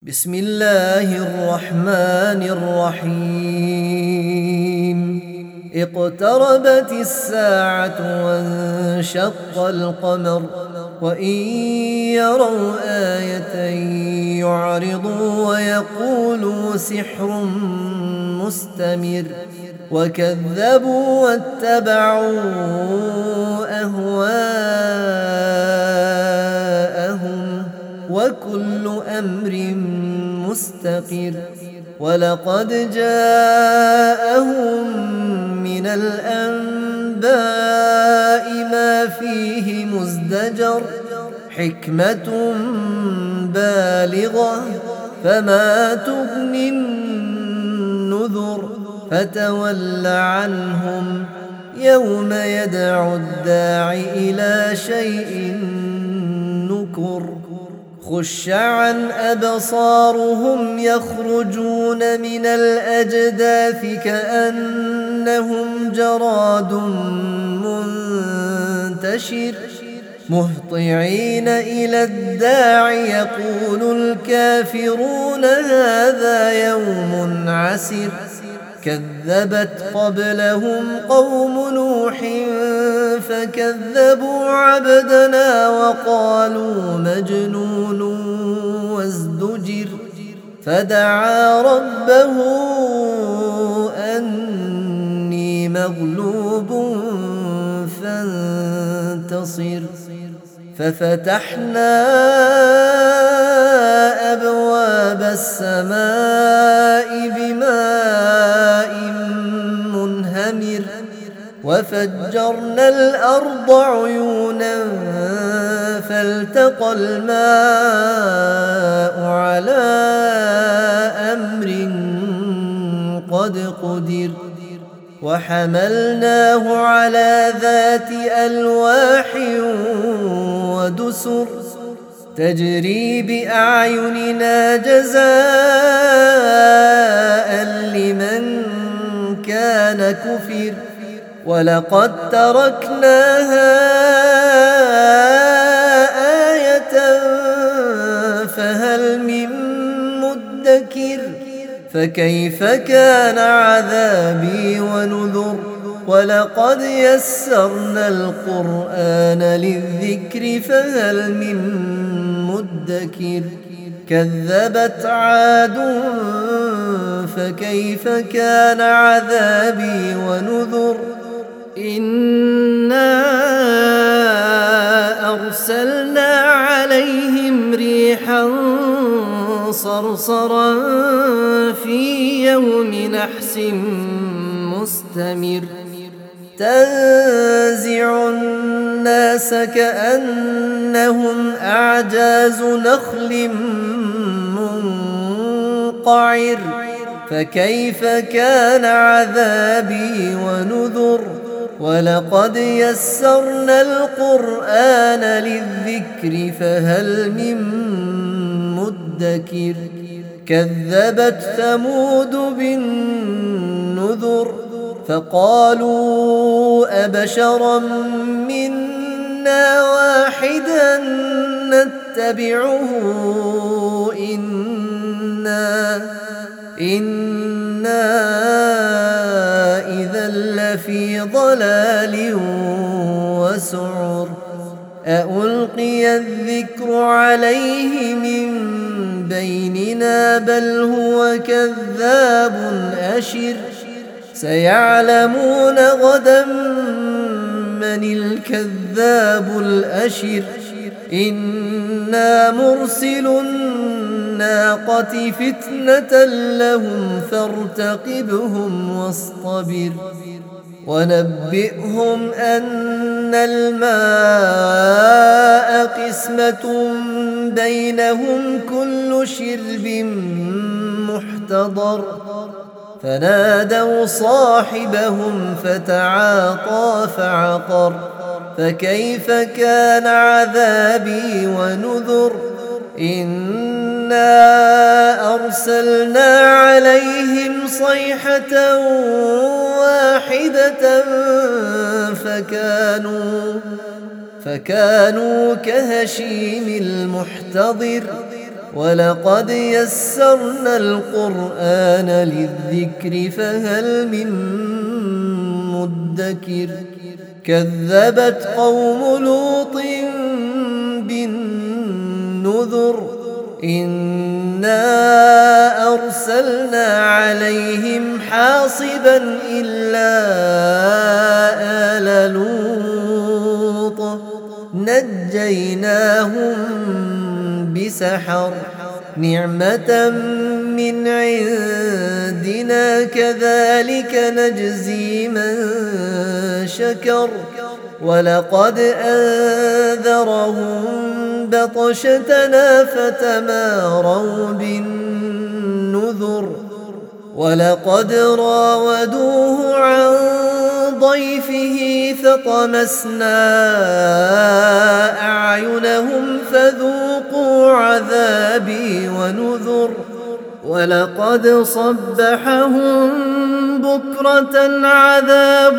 بسم الله الرحمن الرحيم اقتربت الساعة وانشق القمر وإن يروا آية يعرضوا ويقولوا سحر مستمر وكذبوا واتبعوا أهواءهم وكل أمر مستقر ولقد جاءهم من الأنباء ما فيه مزدجر حكمة بالغة فما تغني النذر فتول عنهم يوم يدعو الداع إلى شيء نكر خش عن أبصارهم يخرجون من الأجداث كأنهم جراد منتشر مهطعين إلى الداع يقول الكافرون هذا يوم عسر كذبت قبلهم قوم نوح فكذبوا عبدنا وقالوا مجنون وازدجر فدعا ربه أني مغلوب فانتصر ففتحنا أبواب السماء بماء منهمر وفجرنا الأرض عيونا فالتقى الماء على أمر قد قدر وحملناه على ذات ألواح ودسر تجري بأعيننا جزاء لمن كان كفر ولقد تركناها آية فهل من مدكر فكيف كان عذابي ونذر ولقد يسرنا القرآن للذكر فهل من مدكر كذبت عاد فكيف كان عذابي ونذر إنا أرسلنا عليهم ريحا صرصرا في يوم نحس مستمر تنزع الناس كأنهم أعجاز نخل منقعر فكيف كان عذابي ونذر ولقد يسرنا القرآن للذكر فهل من مدكر كذبت ثمود بالنذر فقالوا أبشرا منا واحدا نتبعه إنا إذا لفي ضلال وسعر أألقي الذكر عليه من بيننا بل هو كذاب أشر سيعلمون غدا من الكذاب الأشر إنا مرسل الناقة فتنة لهم فارتقبهم واصطبر ونبئهم أن الماء قسمة بينهم كل شرب محتضر فنادوا صاحبهم فتعاطى فعقر فكيف كان عذابي ونذر إنا أرسلنا عليهم صيحة واحدة فكانوا كهشيم المحتضر ولقد يسرنا القرآن للذكر فهل من مدكر كذبت قوم لوط بالنذر إنا أرسلنا عليهم حاصبا إلا آل لوط نجيناهم بسحر نعمة من عندنا كذلك نجزي من شكر ولقد أنذرهم بطشتنا فتماروا بالنذر ولقد راودوه عن ضيفه فطمسنا أعينهم فذوقوا عذابي ونذر ولقد صبحهم بكرة عذاب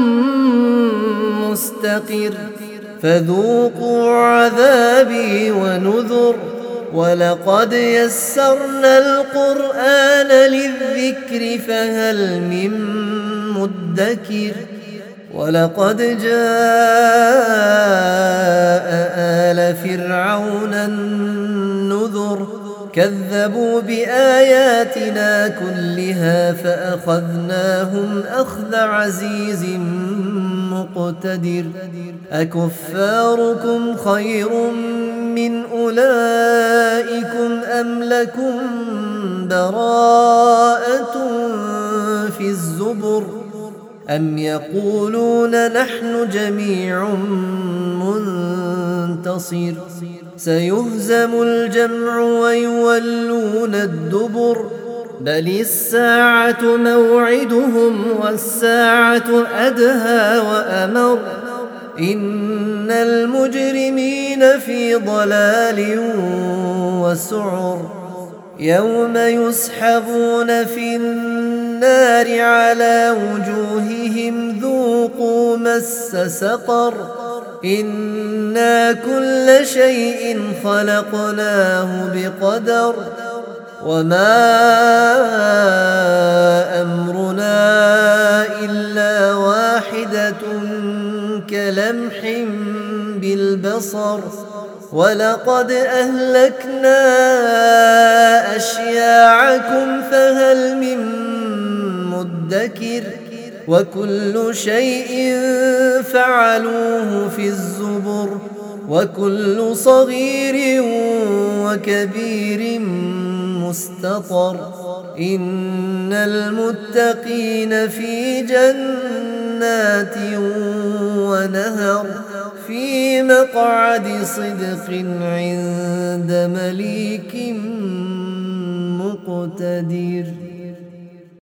مستقر فذوقوا عذابي ونذر ولقد يسرنا القرآن للذكر فهل من مدكر ولقد جاء آل فرعون النذر كذبوا بآياتنا كلها فأخذناهم أخذ عزيز مقتدر أكفاركم خير من أولئكم أم لكم براءة في الزبر أم يقولون نحن جميع منتصر سيهزم الجمع ويولون الدبر بل الساعة موعدهم والساعة أدهى وأمر إن المجرمين في ضلال وسعر يوم يسحبون في النار على وجوههم ذوقوا مس سقر إنا كل شيء خلقناه بقدر وما أمرنا إلا واحدة كلمح بالبصر ولقد أهلكنا أشياعكم فهل من مدكر وكل شيء فعلوه في الزبر وكل صغير وكبير مستطر إن المتقين في جنات ونهر في مقعد صدق عند مليك مقتدر.